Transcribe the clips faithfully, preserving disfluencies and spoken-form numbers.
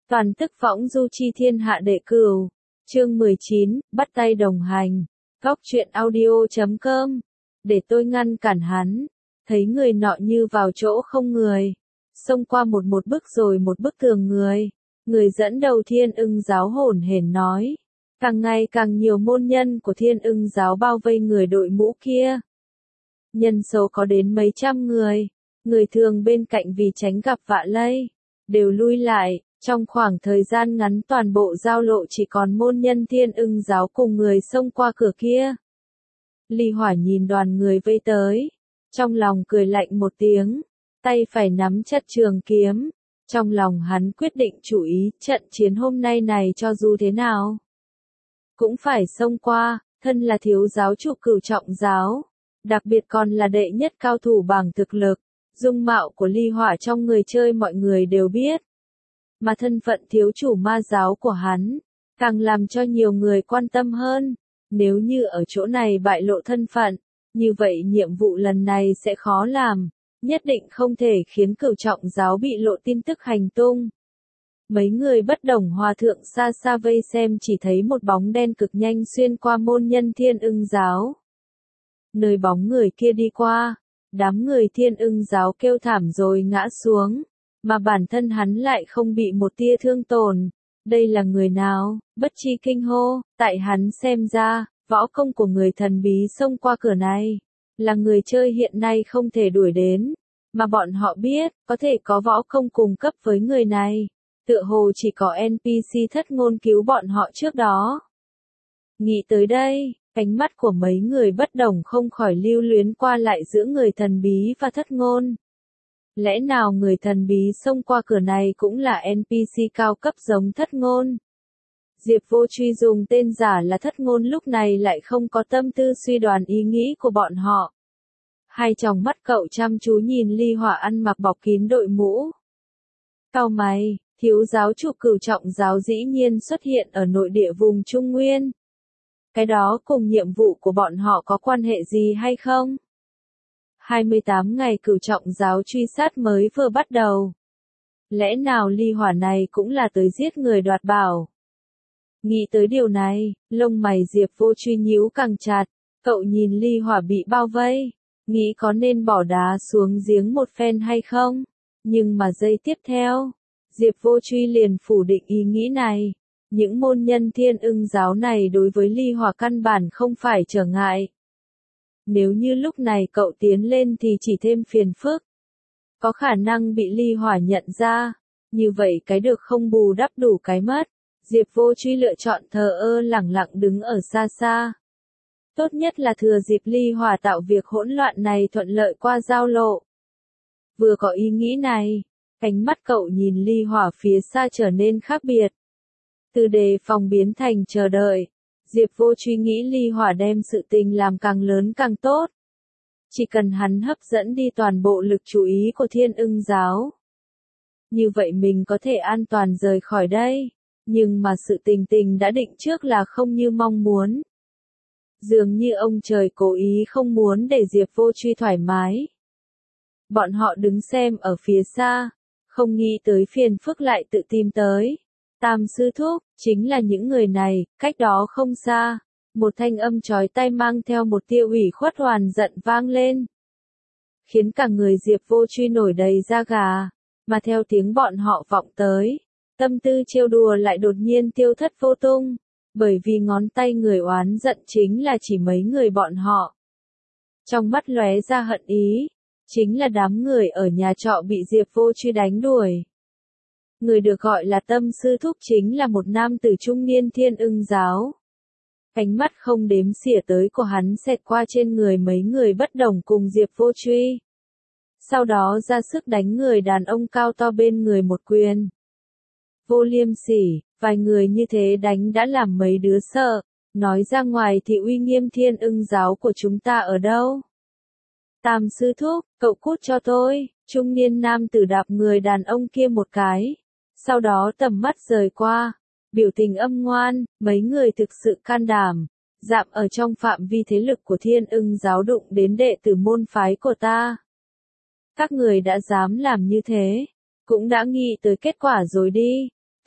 Toàn tức võng du chi thiên hạ đệ cửu. Chương mười chín, bắt tay đồng hành. Góc truyện audio chấm com. Để tôi ngăn cản hắn. Thấy người nọ như vào chỗ không người. Xông qua một một bức rồi một bức tường người. Người dẫn đầu Thiên Ưng giáo hổn hển nói. Càng ngày càng nhiều môn nhân của Thiên Ưng giáo bao vây người đội mũ kia. Nhân số có đến mấy trăm người. Người thường bên cạnh vì tránh gặp vạ lây. Đều lui lại. Trong khoảng thời gian ngắn toàn bộ giao lộ chỉ còn môn nhân Thiên Ưng giáo cùng người xông qua cửa kia. Ly Hỏa nhìn đoàn người vây tới. Trong lòng cười lạnh một tiếng. Tay phải nắm chặt trường kiếm. Trong lòng hắn quyết định chủ ý trận chiến hôm nay này cho dù thế nào. Cũng phải xông qua, thân là thiếu giáo chủ cửu trọng giáo. Đặc biệt còn là đệ nhất cao thủ bằng thực lực. Dung mạo của Ly Hỏa trong người chơi mọi người đều biết. Mà thân phận thiếu chủ ma giáo của hắn, càng làm cho nhiều người quan tâm hơn. Nếu như ở chỗ này bại lộ thân phận, như vậy nhiệm vụ lần này sẽ khó làm. Nhất định không thể khiến cửu trọng giáo bị lộ tin tức hành tung. Mấy người bất đồng hòa thượng xa xa vây xem chỉ thấy một bóng đen cực nhanh xuyên qua môn nhân Thiên Ưng giáo. Nơi bóng người kia đi qua, đám người Thiên Ưng giáo kêu thảm rồi ngã xuống. Mà bản thân hắn lại không bị một tia thương tổn. Đây là người nào? Bất chi kinh hô, tại hắn xem ra, võ công của người thần bí xông qua cửa này, là người chơi hiện nay không thể đuổi đến. Mà bọn họ biết, có thể có võ công cùng cấp với người này. Tựa hồ chỉ có en pê xê thất ngôn cứu bọn họ trước đó. Nghĩ tới đây, ánh mắt của mấy người bất đồng không khỏi lưu luyến qua lại giữa người thần bí và thất ngôn. Lẽ nào người thần bí xông qua cửa này cũng là en pê xê cao cấp giống thất ngôn? Diệp Vô Truy dùng tên giả là thất ngôn lúc này lại không có tâm tư suy đoán ý nghĩ của bọn họ. Hai tròng mắt cậu chăm chú nhìn Ly Hỏa ăn mặc bọc kín đội mũ. Cau mày, thiếu giáo chủ cửu trọng giáo dĩ nhiên xuất hiện ở nội địa vùng Trung Nguyên. Cái đó cùng nhiệm vụ của bọn họ có quan hệ gì hay không? hai mươi tám ngày cửu trọng giáo truy sát mới vừa bắt đầu. Lẽ nào Ly Hỏa này cũng là tới giết người đoạt bảo? Nghĩ tới điều này, lông mày Diệp Vô Truy nhíu càng chặt, cậu nhìn Ly Hỏa bị bao vây, nghĩ có nên bỏ đá xuống giếng một phen hay không? Nhưng mà giây tiếp theo, Diệp Vô Truy liền phủ định ý nghĩ này. Những môn nhân Thiên Ưng giáo này đối với Ly Hỏa căn bản không phải trở ngại. Nếu như lúc này cậu tiến lên thì chỉ thêm phiền phức. Có khả năng bị Ly Hỏa nhận ra. Như vậy cái được không bù đắp đủ cái mất. Diệp Vô Truy lựa chọn thờ ơ lẳng lặng đứng ở xa xa. Tốt nhất là thừa dịp Ly Hỏa tạo việc hỗn loạn này thuận lợi qua giao lộ. Vừa có ý nghĩ này, ánh mắt cậu nhìn Ly Hỏa phía xa trở nên khác biệt. Từ đề phòng biến thành chờ đợi. Diệp Vô Truy nghĩ Ly Hỏa đem sự tình làm càng lớn càng tốt. Chỉ cần hắn hấp dẫn đi toàn bộ lực chú ý của Thiên Ưng giáo. Như vậy mình có thể an toàn rời khỏi đây. Nhưng mà sự tình tình đã định trước là không như mong muốn. Dường như ông trời cố ý không muốn để Diệp Vô Truy thoải mái. Bọn họ đứng xem ở phía xa. Không nghĩ tới phiền phức lại tự tìm tới. Tam sư thúc, chính là những người này, cách đó không xa. Một thanh âm chói tai mang theo một tia ủy khuất hoàn giận vang lên. Khiến cả người Diệp Vô Truy nổi đầy da gà. Mà theo tiếng bọn họ vọng tới, tâm tư trêu đùa lại đột nhiên tiêu thất vô tung. Bởi vì ngón tay người oán giận chính là chỉ mấy người bọn họ. Trong mắt lóe ra hận ý, chính là đám người ở nhà trọ bị Diệp Vô Truy đánh đuổi. Người được gọi là Tâm sư thúc chính là một nam tử trung niên Thiên Ưng giáo. Ánh mắt không đếm xỉa tới của hắn xẹt qua trên người mấy người bất đồng cùng Diệp Vô Truy. Sau đó ra sức đánh người đàn ông cao to bên người một quyền. Vô liêm sỉ, vài người như thế đánh đã làm mấy đứa sợ, nói ra ngoài thì uy nghiêm Thiên Ưng giáo của chúng ta ở đâu? Tam sư thúc, cậu cút cho tôi, trung niên nam tử đạp người đàn ông kia một cái. Sau đó tầm mắt rời qua, biểu tình âm ngoan, mấy người thực sự can đảm, dạm ở trong phạm vi thế lực của Thiên Ưng giáo đụng đến đệ tử môn phái của ta. Các người đã dám làm như thế, cũng đã nghĩ tới kết quả rồi đi,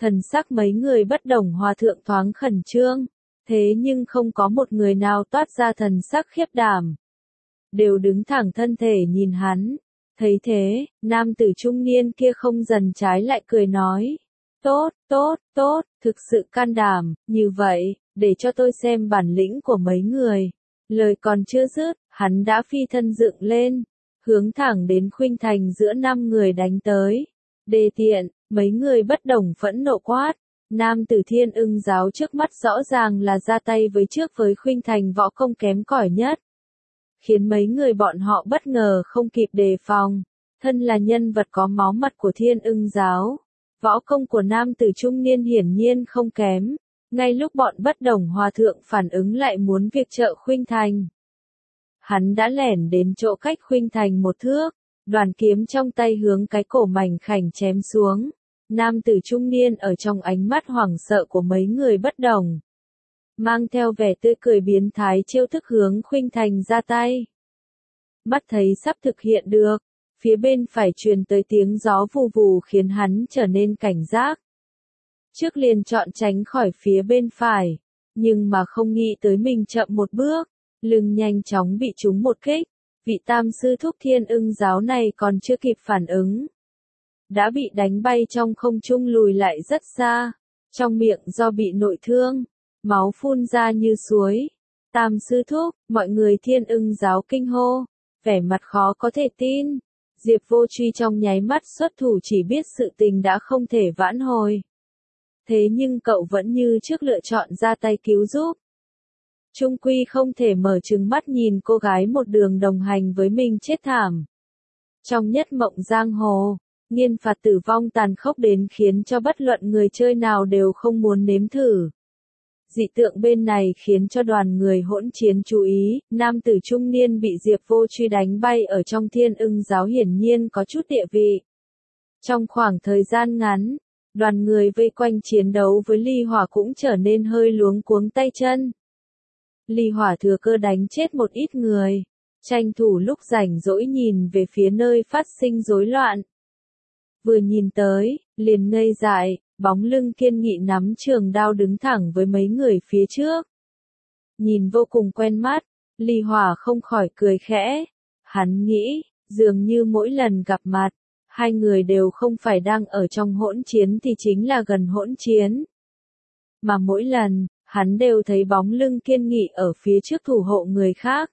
Thần sắc mấy người bất đồng hòa thượng thoáng khẩn trương, thế nhưng không có một người nào toát ra thần sắc khiếp đảm. Đều đứng thẳng thân thể nhìn hắn. Thấy thế, nam tử trung niên kia không dần trái lại cười nói. Tốt, tốt, tốt, thực sự can đảm, như vậy, để cho tôi xem bản lĩnh của mấy người. Lời còn chưa dứt, hắn đã phi thân dựng lên, hướng thẳng đến khuynh thành giữa năm người đánh tới. Đê tiện, mấy người bất đồng phẫn nộ quát. Nam tử Thiên Ưng giáo trước mắt rõ ràng là ra tay với trước với khuynh thành võ công kém cỏi nhất. Khiến mấy người bọn họ bất ngờ không kịp đề phòng. Thân là nhân vật có máu mặt của Thiên Ưng giáo. Võ công của nam tử trung niên hiển nhiên không kém. Ngay lúc bọn bất đồng hòa thượng phản ứng lại muốn việc trợ khuynh thành. Hắn đã lẻn đến chỗ cách khuynh thành một thước. Đoàn kiếm trong tay hướng cái cổ mảnh khảnh chém xuống. Nam tử trung niên ở trong ánh mắt hoảng sợ của mấy người bất đồng. Mang theo vẻ tươi cười biến thái chiêu thức hướng khuynh thành ra tay. Mắt thấy sắp thực hiện được. Phía bên phải truyền tới tiếng gió vù vù khiến hắn trở nên cảnh giác. Trước liền chọn tránh khỏi phía bên phải. Nhưng mà không nghĩ tới mình chậm một bước. Lưng nhanh chóng bị trúng một kích. Vị tam sư thúc Thiên Ưng giáo này còn chưa kịp phản ứng. Đã bị đánh bay trong không trung lùi lại rất xa. Trong miệng do bị nội thương. Máu phun ra như suối. Tam sư thúc, mọi người Thiên Ưng giáo kinh hô. Vẻ mặt khó có thể tin. Diệp Vô Truy trong nháy mắt xuất thủ chỉ biết sự tình đã không thể vãn hồi. Thế nhưng cậu vẫn như trước lựa chọn ra tay cứu giúp. Trung quy không thể mở trừng mắt nhìn cô gái một đường đồng hành với mình chết thảm. Trong nhất mộng giang hồ, nghiên phạt tử vong tàn khốc đến khiến cho bất luận người chơi nào đều không muốn nếm thử. Dị tượng bên này khiến cho đoàn người hỗn chiến chú ý, nam tử trung niên bị Diệp Vô Truy đánh bay ở trong Thiên Ưng giáo hiển nhiên có chút địa vị. Trong khoảng thời gian ngắn, đoàn người vây quanh chiến đấu với Ly Hỏa cũng trở nên hơi luống cuống tay chân. Ly Hỏa thừa cơ đánh chết một ít người, tranh thủ lúc rảnh rỗi nhìn về phía nơi phát sinh rối loạn. Vừa nhìn tới, liền ngây dại, bóng lưng kiên nghị nắm trường đao đứng thẳng với mấy người phía trước. Nhìn vô cùng quen mắt, Ly Hỏa không khỏi cười khẽ. Hắn nghĩ, dường như mỗi lần gặp mặt, hai người đều không phải đang ở trong hỗn chiến thì chính là gần hỗn chiến. Mà mỗi lần, hắn đều thấy bóng lưng kiên nghị ở phía trước thủ hộ người khác.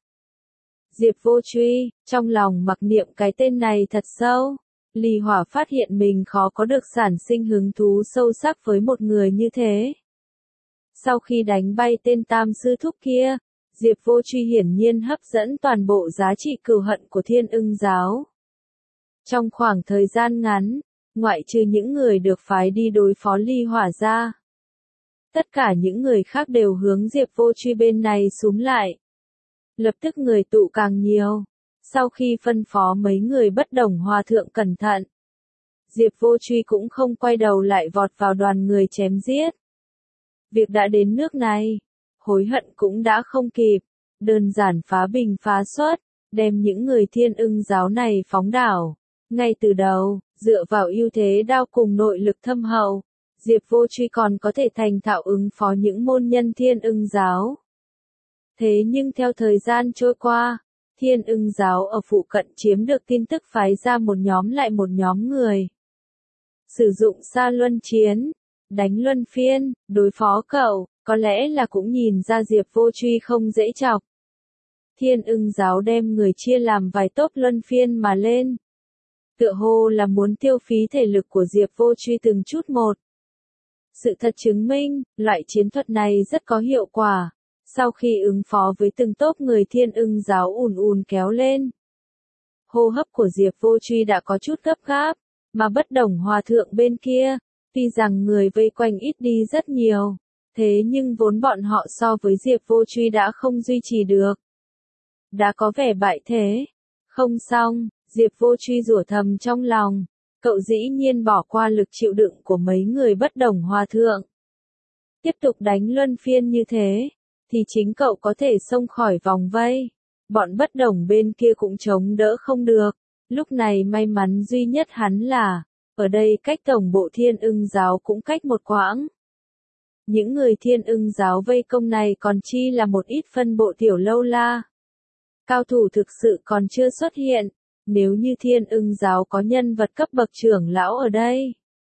Diệp Vô Truy, trong lòng mặc niệm cái tên này thật sâu. Ly Hỏa phát hiện mình khó có được sản sinh hứng thú sâu sắc với một người như thế. Sau khi đánh bay tên tam sư thúc kia, Diệp Vô Truy hiển nhiên hấp dẫn toàn bộ giá trị cừu hận của Thiên Ưng giáo. Trong khoảng thời gian ngắn, ngoại trừ những người được phái đi đối phó Ly Hỏa ra, tất cả những người khác đều hướng Diệp Vô Truy bên này xúm lại. Lập tức người tụ càng nhiều. Sau khi phân phó mấy người bất đồng hòa thượng cẩn thận, Diệp Vô Truy cũng không quay đầu lại vọt vào đoàn người chém giết. Việc đã đến nước này, hối hận cũng đã không kịp, đơn giản phá bình phá xuất, đem những người Thiên Ưng giáo này phóng đảo. Ngay từ đầu, dựa vào ưu thế đao cùng nội lực thâm hậu, Diệp Vô Truy còn có thể thành thạo ứng phó những môn nhân Thiên Ưng giáo. Thế nhưng theo thời gian trôi qua, Thiên Ưng giáo ở phụ cận chiếm được tin tức phái ra một nhóm lại một nhóm người. Sử dụng sa luân chiến, đánh luân phiên, đối phó cậu, có lẽ là cũng nhìn ra Diệp Vô Truy không dễ chọc. Thiên Ưng giáo đem người chia làm vài tốp luân phiên mà lên. Tựa hồ là muốn tiêu phí thể lực của Diệp Vô Truy từng chút một. Sự thật chứng minh, loại chiến thuật này rất có hiệu quả. Sau khi ứng phó với từng tốp người Thiên Ưng giáo ùn ùn kéo lên, hô hấp của Diệp Vô Truy đã có chút gấp gáp, mà bất đồng hòa thượng bên kia, tuy rằng người vây quanh ít đi rất nhiều, thế nhưng vốn bọn họ so với Diệp Vô Truy đã không duy trì được. Đã có vẻ bại thế. Không xong, Diệp Vô Truy rủa thầm trong lòng, cậu dĩ nhiên bỏ qua lực chịu đựng của mấy người bất đồng hòa thượng. Tiếp tục đánh luân phiên như thế, thì chính cậu có thể xông khỏi vòng vây. Bọn bất đồng bên kia cũng chống đỡ không được. Lúc này may mắn duy nhất hắn là, ở đây cách tổng bộ Thiên Ưng giáo cũng cách một quãng. Những người Thiên Ưng giáo vây công này còn chi là một ít phân bộ tiểu lâu la. Cao thủ thực sự còn chưa xuất hiện, nếu như Thiên Ưng giáo có nhân vật cấp bậc trưởng lão ở đây.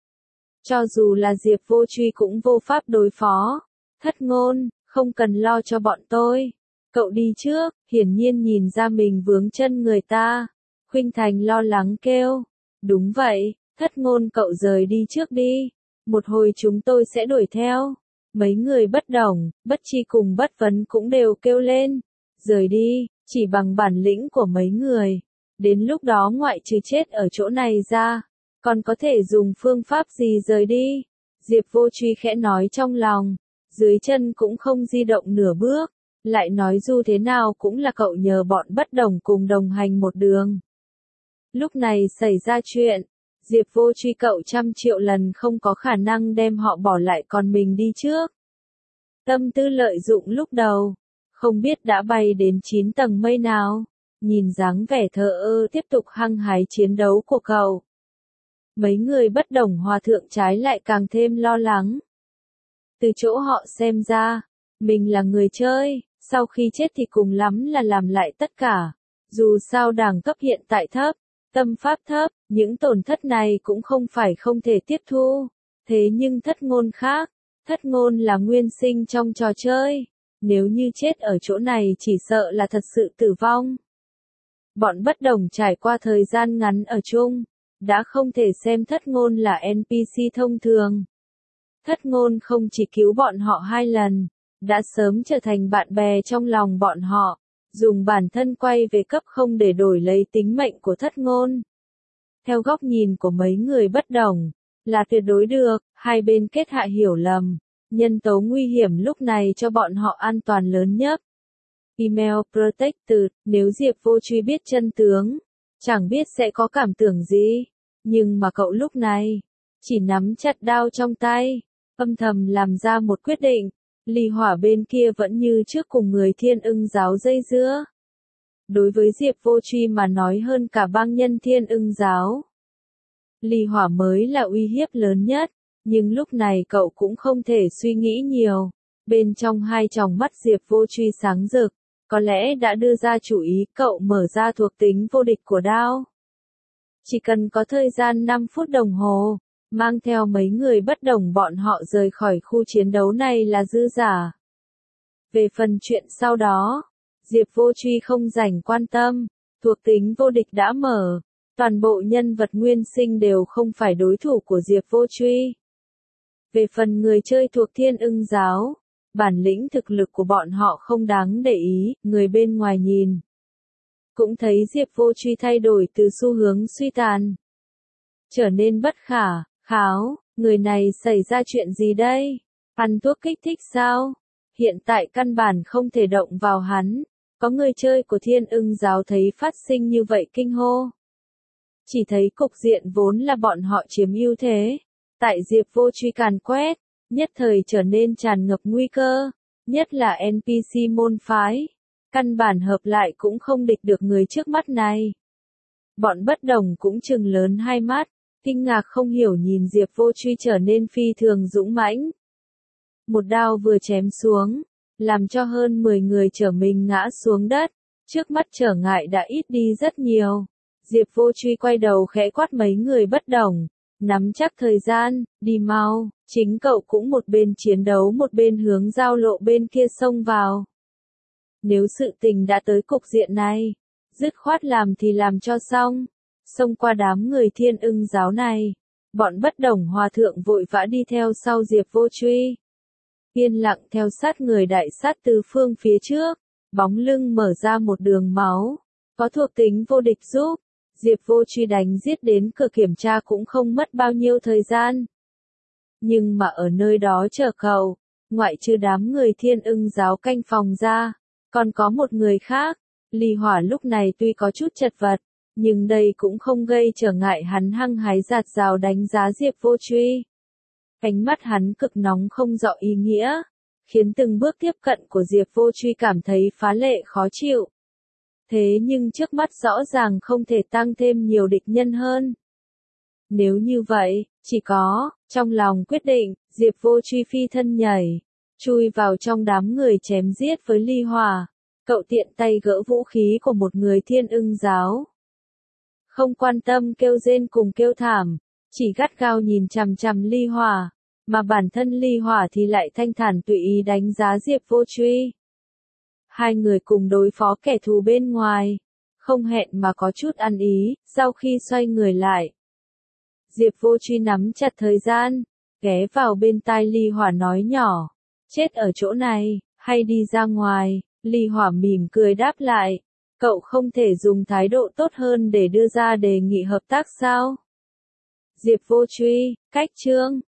Cho dù là Diệp Vô Truy cũng vô pháp đối phó. Thất ngôn, không cần lo cho bọn tôi. Cậu đi trước, hiển nhiên nhìn ra mình vướng chân người ta. Khuynh Thành lo lắng kêu. Đúng vậy, thất ngôn cậu rời đi trước đi. Một hồi chúng tôi sẽ đuổi theo. Mấy người bất đồng, bất chi cùng bất vấn cũng đều kêu lên. Rời đi, chỉ bằng bản lĩnh của mấy người. Đến lúc đó ngoại trừ chết ở chỗ này ra, còn có thể dùng phương pháp gì rời đi? Diệp Vô Truy khẽ nói trong lòng, dưới chân cũng không di động nửa bước, lại nói dù thế nào cũng là cậu nhờ bọn bất đồng cùng đồng hành một đường. Lúc này xảy ra chuyện, Diệp Vô Truy cậu trăm triệu lần không có khả năng đem họ bỏ lại còn mình đi trước. Tâm tư lợi dụng lúc đầu, không biết đã bay đến chín tầng mây nào, nhìn dáng vẻ thờ ơ tiếp tục hăng hái chiến đấu của cậu. Mấy người bất đồng hòa thượng trái lại càng thêm lo lắng. Từ chỗ họ xem ra, mình là người chơi, sau khi chết thì cùng lắm là làm lại tất cả. Dù sao đẳng cấp hiện tại thấp, tâm pháp thấp, những tổn thất này cũng không phải không thể tiếp thu. Thế nhưng thất ngôn khác, thất ngôn là nguyên sinh trong trò chơi. Nếu như chết ở chỗ này chỉ sợ là thật sự tử vong. Bọn bất đồng trải qua thời gian ngắn ở chung, đã không thể xem thất ngôn là en pê xê thông thường. Thất ngôn không chỉ cứu bọn họ hai lần, đã sớm trở thành bạn bè trong lòng bọn họ, dùng bản thân quay về cấp không để đổi lấy tính mệnh của thất ngôn. Theo góc nhìn của mấy người bất đồng, là tuyệt đối được, hai bên kết hạ hiểu lầm. Nhân tố nguy hiểm lúc này cho bọn họ an toàn lớn nhất. Email Protected, nếu Diệp Vô Truy biết chân tướng, chẳng biết sẽ có cảm tưởng gì, nhưng mà cậu lúc này, chỉ nắm chặt đao trong tay, âm thầm làm ra một quyết định, Ly Hỏa bên kia vẫn như trước cùng người Thiên Ưng giáo dây dưa. Đối với Diệp Vô Truy mà nói hơn cả bang nhân Thiên Ưng giáo, Ly Hỏa mới là uy hiếp lớn nhất. Nhưng lúc này cậu cũng không thể suy nghĩ nhiều. Bên trong hai tròng mắt Diệp Vô Truy sáng rực, có lẽ đã đưa ra chủ ý cậu mở ra thuộc tính vô địch của đao. Chỉ cần có thời gian năm phút đồng hồ, mang theo mấy người bất đồng bọn họ rời khỏi khu chiến đấu này là dư giả. Về phần chuyện sau đó, Diệp Vô Truy không rảnh quan tâm, thuộc tính vô địch đã mở, toàn bộ nhân vật nguyên sinh đều không phải đối thủ của Diệp Vô Truy. Về phần người chơi thuộc Thiên Ưng giáo, bản lĩnh thực lực của bọn họ không đáng để ý, người bên ngoài nhìn. Cũng thấy Diệp Vô Truy thay đổi từ xu hướng suy tàn, trở nên bất khả, kháo, người này xảy ra chuyện gì đây? Ăn thuốc kích thích sao? Hiện tại căn bản không thể động vào hắn, có người chơi của Thiên Ưng giáo thấy phát sinh như vậy kinh hô. Chỉ thấy cục diện vốn là bọn họ chiếm ưu thế. Tại Diệp Vô Truy càn quét, nhất thời trở nên tràn ngập nguy cơ, nhất là en pê xê môn phái. Căn bản hợp lại cũng không địch được người trước mắt này. Bọn bất đồng cũng trừng lớn hai mắt, kinh ngạc không hiểu nhìn Diệp Vô Truy trở nên phi thường dũng mãnh. Một đao vừa chém xuống, làm cho hơn mười người trở mình ngã xuống đất, trước mắt trở ngại đã ít đi rất nhiều. Diệp Vô Truy quay đầu khẽ quát mấy người bất đồng. Nắm chắc thời gian, đi mau, chính cậu cũng một bên chiến đấu một bên hướng giao lộ bên kia xông vào. Nếu sự tình đã tới cục diện này, dứt khoát làm thì làm cho xong, xông qua đám người Thiên Ưng giáo này, bọn bất đồng hòa thượng vội vã đi theo sau Diệp Vô Truy. Yên lặng theo sát người đại sát tứ phương phía trước, bóng lưng mở ra một đường máu, có thuộc tính vô địch giúp. Diệp Vô Truy đánh giết đến cửa kiểm tra cũng không mất bao nhiêu thời gian. Nhưng mà ở nơi đó chờ cậu, ngoại trừ đám người Thiên Ưng giáo canh phòng ra, còn có một người khác. Ly Hỏa lúc này tuy có chút chật vật, nhưng đây cũng không gây trở ngại hắn hăng hái giạt rào đánh giá Diệp Vô Truy. Ánh mắt hắn cực nóng không rõ ý nghĩa, khiến từng bước tiếp cận của Diệp Vô Truy cảm thấy phá lệ khó chịu. Thế nhưng trước mắt rõ ràng không thể tăng thêm nhiều địch nhân hơn. Nếu như vậy, chỉ có, trong lòng quyết định, Diệp Vô Truy phi thân nhảy, chui vào trong đám người chém giết với ly hỏa. Cậu tiện tay gỡ vũ khí của một người thiên ưng giáo. Không quan tâm kêu rên cùng kêu thảm, chỉ gắt gao nhìn chằm chằm ly hỏa, mà bản thân ly hỏa thì lại thanh thản tùy ý đánh giá Diệp Vô Truy. Hai người cùng đối phó kẻ thù bên ngoài, không hẹn mà có chút ăn ý, sau khi xoay người lại. Diệp Vô Truy nắm chặt thời gian, ghé vào bên tai ly hỏa nói nhỏ, chết ở chỗ này, hay đi ra ngoài, ly hỏa mỉm cười đáp lại, cậu không thể dùng thái độ tốt hơn để đưa ra đề nghị hợp tác sao? Diệp Vô Truy, cách chương